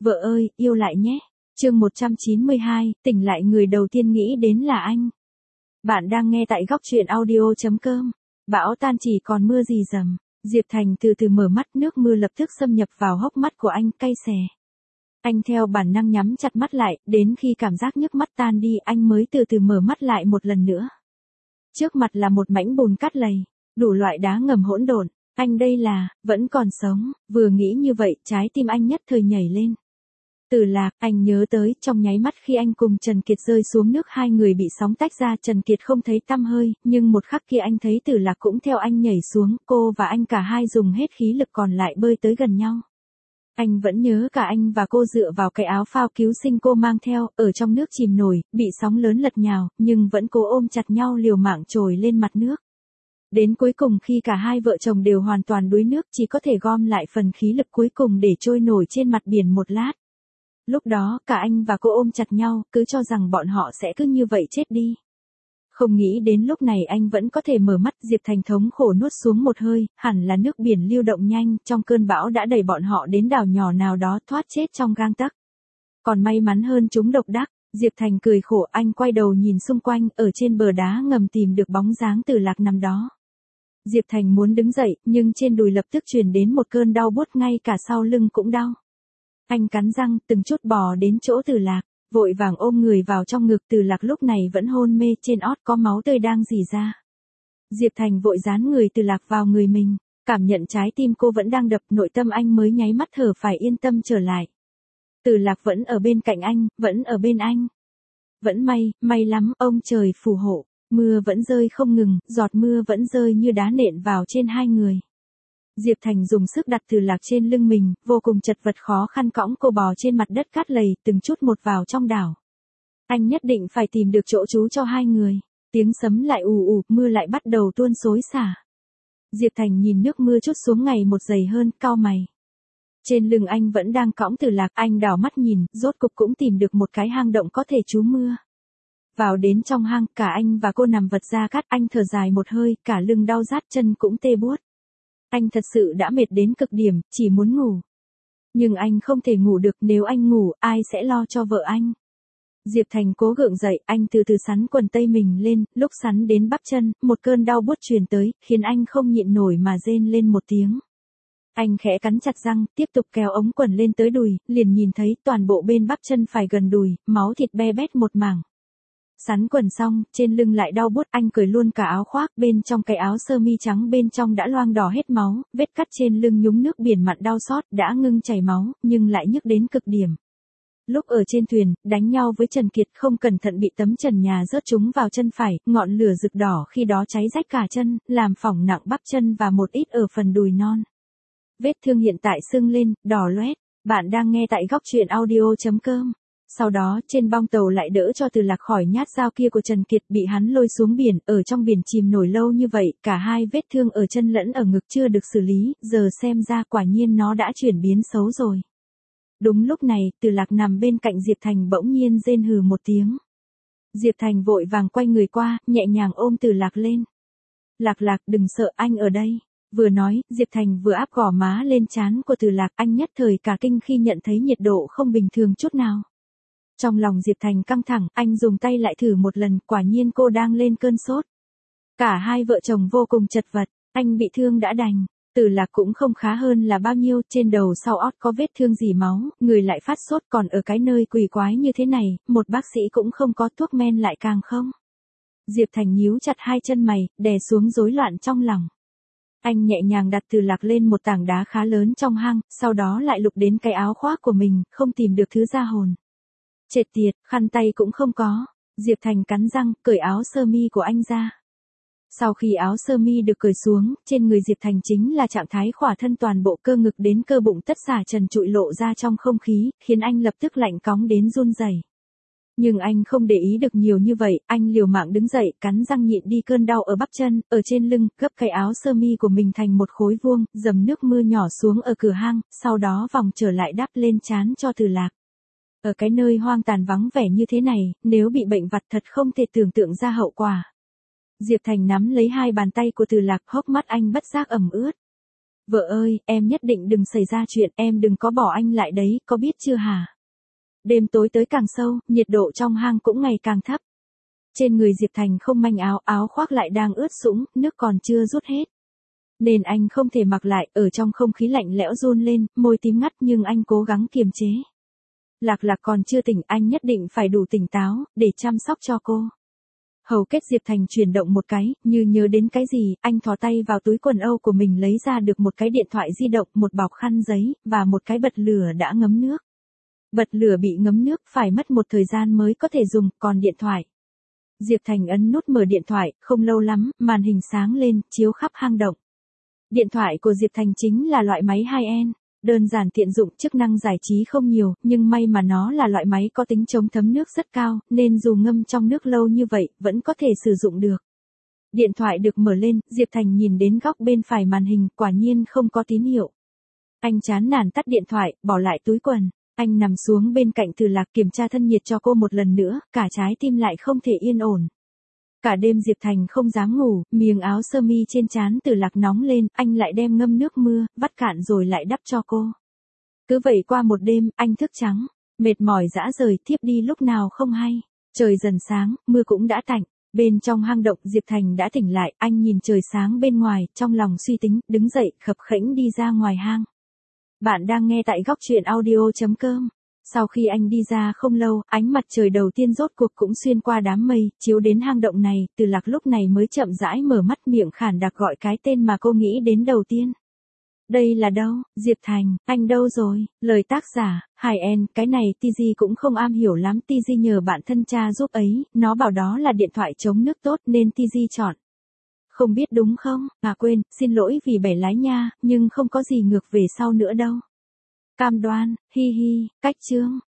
Vợ ơi, yêu lại nhé. Chương 192, tỉnh lại người đầu tiên nghĩ đến là anh. Bạn đang nghe tại góc truyện audio.com. Bão tan chỉ còn mưa rì rầm. Diệp Thành từ từ mở mắt, nước mưa lập tức xâm nhập vào hốc mắt của anh, cay xè. Anh theo bản năng nhắm chặt mắt lại, đến khi cảm giác nhức mắt tan đi anh mới từ từ mở mắt lại một lần nữa. Trước mặt là một mảnh bùn cát lầy, đủ loại đá ngầm hỗn độn. Anh đây là, vẫn còn sống, vừa nghĩ như vậy trái tim anh nhất thời nhảy lên. Từ Lạc, anh nhớ tới, trong nháy mắt khi anh cùng Trần Kiệt rơi xuống nước hai người bị sóng tách ra, Trần Kiệt không thấy tăm hơi, nhưng một khắc kia anh thấy Từ Lạc cũng theo anh nhảy xuống, cô và anh cả hai dùng hết khí lực còn lại bơi tới gần nhau. Anh vẫn nhớ cả anh và cô dựa vào cái áo phao cứu sinh cô mang theo, ở trong nước chìm nổi, bị sóng lớn lật nhào, nhưng vẫn cố ôm chặt nhau liều mạng trồi lên mặt nước. Đến cuối cùng khi cả hai vợ chồng đều hoàn toàn đuối nước chỉ có thể gom lại phần khí lực cuối cùng để trôi nổi trên mặt biển một lát. Lúc đó cả anh và cô ôm chặt nhau, cứ cho rằng bọn họ sẽ cứ như vậy chết đi. Không nghĩ đến lúc này anh vẫn có thể mở mắt. Diệp Thành thống khổ nuốt xuống một hơi, hẳn là nước biển lưu động nhanh, trong cơn bão đã đẩy bọn họ đến đảo nhỏ nào đó thoát chết trong gang tấc. Còn may mắn hơn chúng độc đắc. Diệp Thành cười khổ, anh quay đầu nhìn xung quanh, ở trên bờ đá ngầm tìm được bóng dáng Từ Lạc nằm đó. Diệp Thành muốn đứng dậy, nhưng trên đùi lập tức truyền đến một cơn đau buốt, ngay cả sau lưng cũng đau. Anh cắn răng, từng chút bò đến chỗ Từ Lạc, vội vàng ôm người vào trong ngực. Từ Lạc lúc này vẫn hôn mê, trên ót có máu tươi đang rỉ ra. Diệp Thành vội dán người Từ Lạc vào người mình, cảm nhận trái tim cô vẫn đang đập, nội tâm anh mới nháy mắt thở phải yên tâm trở lại. Từ Lạc vẫn ở bên cạnh anh, vẫn ở bên anh. Vẫn may lắm, ông trời phù hộ. Mưa vẫn rơi không ngừng, giọt mưa vẫn rơi như đá nện vào trên hai người. Diệp Thành dùng sức đặt Từ Lạc trên lưng mình, vô cùng chật vật khó khăn cõng cô bò trên mặt đất cát lầy, từng chút một vào trong đảo. Anh nhất định phải tìm được chỗ trú cho hai người. Tiếng sấm lại ù ù, mưa lại bắt đầu tuôn xối xả. Diệp Thành nhìn nước mưa trút xuống ngày một dày hơn, cau mày. Trên lưng anh vẫn đang cõng Từ Lạc, anh đảo mắt nhìn, rốt cục cũng tìm được một cái hang động có thể trú mưa. Vào đến trong hang, cả anh và cô nằm vật ra cát, anh thở dài một hơi, cả lưng đau rát, chân cũng tê buốt. Anh thật sự đã mệt đến cực điểm, chỉ muốn ngủ. Nhưng anh không thể ngủ được, nếu anh ngủ, ai sẽ lo cho vợ anh? Diệp Thành cố gượng dậy, anh từ từ xắn quần tây mình lên, lúc xắn đến bắp chân, một cơn đau buốt truyền tới, khiến anh không nhịn nổi mà rên lên một tiếng. Anh khẽ cắn chặt răng, tiếp tục kéo ống quần lên tới đùi, liền nhìn thấy toàn bộ bên bắp chân phải gần đùi, máu thịt be bét một mảng. Sắn quần xong, trên lưng lại đau buốt, anh cởi luôn cả áo khoác, bên trong cái áo sơ mi trắng bên trong đã loang đỏ hết máu, vết cắt trên lưng nhúng nước biển mặn đau xót, đã ngưng chảy máu, nhưng lại nhức đến cực điểm. Lúc ở trên thuyền, đánh nhau với Trần Kiệt không cẩn thận bị tấm trần nhà rớt trúng vào chân phải, ngọn lửa rực đỏ khi đó cháy rách cả chân, làm phỏng nặng bắp chân và một ít ở phần đùi non. Vết thương hiện tại sưng lên, đỏ loét. Bạn đang nghe tại góc truyện audio.com. Sau đó, trên bong tàu lại đỡ cho Từ Lạc khỏi nhát dao kia của Trần Kiệt, bị hắn lôi xuống biển, ở trong biển chìm nổi lâu như vậy, cả hai vết thương ở chân lẫn ở ngực chưa được xử lý, giờ xem ra quả nhiên nó đã chuyển biến xấu rồi. Đúng lúc này, Từ Lạc nằm bên cạnh Diệp Thành bỗng nhiên rên hừ một tiếng. Diệp Thành vội vàng quay người qua, nhẹ nhàng ôm Từ Lạc lên. Lạc Lạc, đừng sợ, anh ở đây. Vừa nói, Diệp Thành vừa áp gò má lên trán của Từ Lạc, anh nhất thời cả kinh khi nhận thấy nhiệt độ không bình thường chút nào. Trong lòng Diệp Thành căng thẳng, anh dùng tay lại thử một lần, quả nhiên cô đang lên cơn sốt. Cả hai vợ chồng vô cùng chật vật, anh bị thương đã đành. Từ Lạc cũng không khá hơn là bao nhiêu, trên đầu sau ót có vết thương dỉ máu, người lại phát sốt, còn ở cái nơi quỷ quái như thế này, một bác sĩ cũng không có, thuốc men lại càng không. Diệp Thành nhíu chặt hai chân mày, đè xuống rối loạn trong lòng. Anh nhẹ nhàng đặt Từ Lạc lên một tảng đá khá lớn trong hang, sau đó lại lục đến cái áo khoác của mình, không tìm được thứ ra hồn. Chết tiệt, khăn tay cũng không có. Diệp Thành cắn răng, cởi áo sơ mi của anh ra. Sau khi áo sơ mi được cởi xuống, trên người Diệp Thành chính là trạng thái khỏa thân, toàn bộ cơ ngực đến cơ bụng tất xả trần trụi lộ ra trong không khí, khiến anh lập tức lạnh cóng đến run rẩy. Nhưng anh không để ý được nhiều như vậy, anh liều mạng đứng dậy, cắn răng nhịn đi cơn đau ở bắp chân, ở trên lưng, gấp cái áo sơ mi của mình thành một khối vuông, dầm nước mưa nhỏ xuống ở cửa hang, sau đó vòng trở lại đắp lên trán cho Từ Lạc. Ở cái nơi hoang tàn vắng vẻ như thế này, nếu bị bệnh vặt thật không thể tưởng tượng ra hậu quả. Diệp Thành nắm lấy hai bàn tay của Từ Lạc, hốc mắt anh bất giác ẩm ướt. Vợ ơi, em nhất định đừng xảy ra chuyện, em đừng có bỏ anh lại đấy, có biết chưa hả? Đêm tối tới càng sâu, nhiệt độ trong hang cũng ngày càng thấp. Trên người Diệp Thành không manh áo, áo khoác lại đang ướt sũng, nước còn chưa rút hết. Nên anh không thể mặc lại, ở trong không khí lạnh lẽo run lên, môi tím ngắt nhưng anh cố gắng kiềm chế. Lạc Lạc còn chưa tỉnh, anh nhất định phải đủ tỉnh táo, để chăm sóc cho cô. Hầu kết Diệp Thành chuyển động một cái, như nhớ đến cái gì, anh thò tay vào túi quần âu của mình lấy ra được một cái điện thoại di động, một bọc khăn giấy, và một cái bật lửa đã ngấm nước. Bật lửa bị ngấm nước phải mất một thời gian mới có thể dùng, còn điện thoại. Diệp Thành ấn nút mở điện thoại, không lâu lắm, màn hình sáng lên, chiếu khắp hang động. Điện thoại của Diệp Thành chính là loại máy high-end, đơn giản tiện dụng, chức năng giải trí không nhiều, nhưng may mà nó là loại máy có tính chống thấm nước rất cao, nên dù ngâm trong nước lâu như vậy, vẫn có thể sử dụng được. Điện thoại được mở lên, Diệp Thành nhìn đến góc bên phải màn hình, quả nhiên không có tín hiệu. Anh chán nản tắt điện thoại, bỏ lại túi quần. Anh nằm xuống bên cạnh Từ Lạc kiểm tra thân nhiệt cho cô một lần nữa, cả trái tim lại không thể yên ổn. Cả đêm Diệp Thành không dám ngủ, miếng áo sơ mi trên trán Từ Lạc nóng lên, anh lại đem ngâm nước mưa, vắt cạn rồi lại đắp cho cô. Cứ vậy qua một đêm, anh thức trắng, mệt mỏi dã rời, thiếp đi lúc nào không hay. Trời dần sáng, mưa cũng đã tạnh. Bên trong hang động Diệp Thành đã tỉnh lại, anh nhìn trời sáng bên ngoài, trong lòng suy tính, đứng dậy, khập khẽnh đi ra ngoài hang. Bạn đang nghe tại góc truyện audio.com. Sau khi anh đi ra không lâu, ánh mặt trời đầu tiên rốt cuộc cũng xuyên qua đám mây, chiếu đến hang động này, Từ Lạc lúc này mới chậm rãi mở mắt, miệng khản đặc gọi cái tên mà cô nghĩ đến đầu tiên. Đây là đâu? Diệp Thành, anh đâu rồi? Lời tác giả, Hải En, cái này TG cũng không am hiểu lắm, TG nhờ bạn thân cha giúp ấy, nó bảo đó là điện thoại chống nước tốt nên TG chọn. Không biết đúng không? À quên, xin lỗi vì bẻ lái nha, nhưng không có gì ngược về sau nữa đâu. Cam đoan, hi hi, cách chương.